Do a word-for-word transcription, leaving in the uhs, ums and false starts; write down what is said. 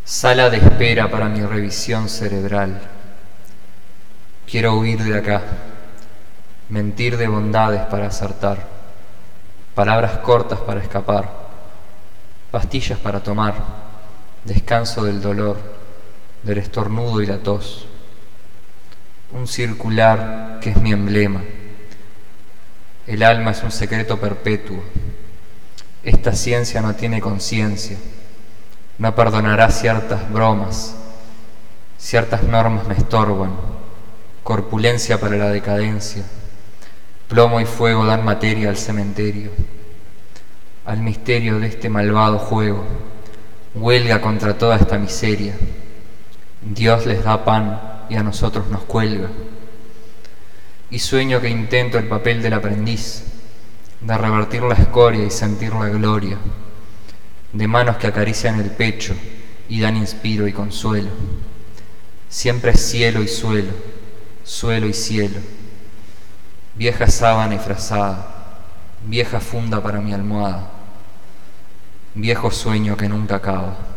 Sala de espera para mi revisión cerebral. Quiero huir de acá, mentir de bondades para acertar, palabras cortas para escapar, pastillas para tomar, descanso del dolor, del estornudo y la tos. Un circular que es mi emblema. El alma es un secreto perpetuo. Esta ciencia no tiene conciencia. No perdonará ciertas bromas, ciertas normas me estorban, corpulencia para la decadencia, plomo y fuego dan materia al cementerio, al misterio de este malvado juego, huelga contra toda esta miseria. Dios les da pan y a nosotros nos cuelga. Y sueño que intento el papel del aprendiz, de revertir la escoria y sentir la gloria, de manos que acarician el pecho y dan inspiro y consuelo. Siempre es cielo y suelo, suelo y cielo, vieja sábana y frazada, vieja funda para mi almohada, viejo sueño que nunca acaba.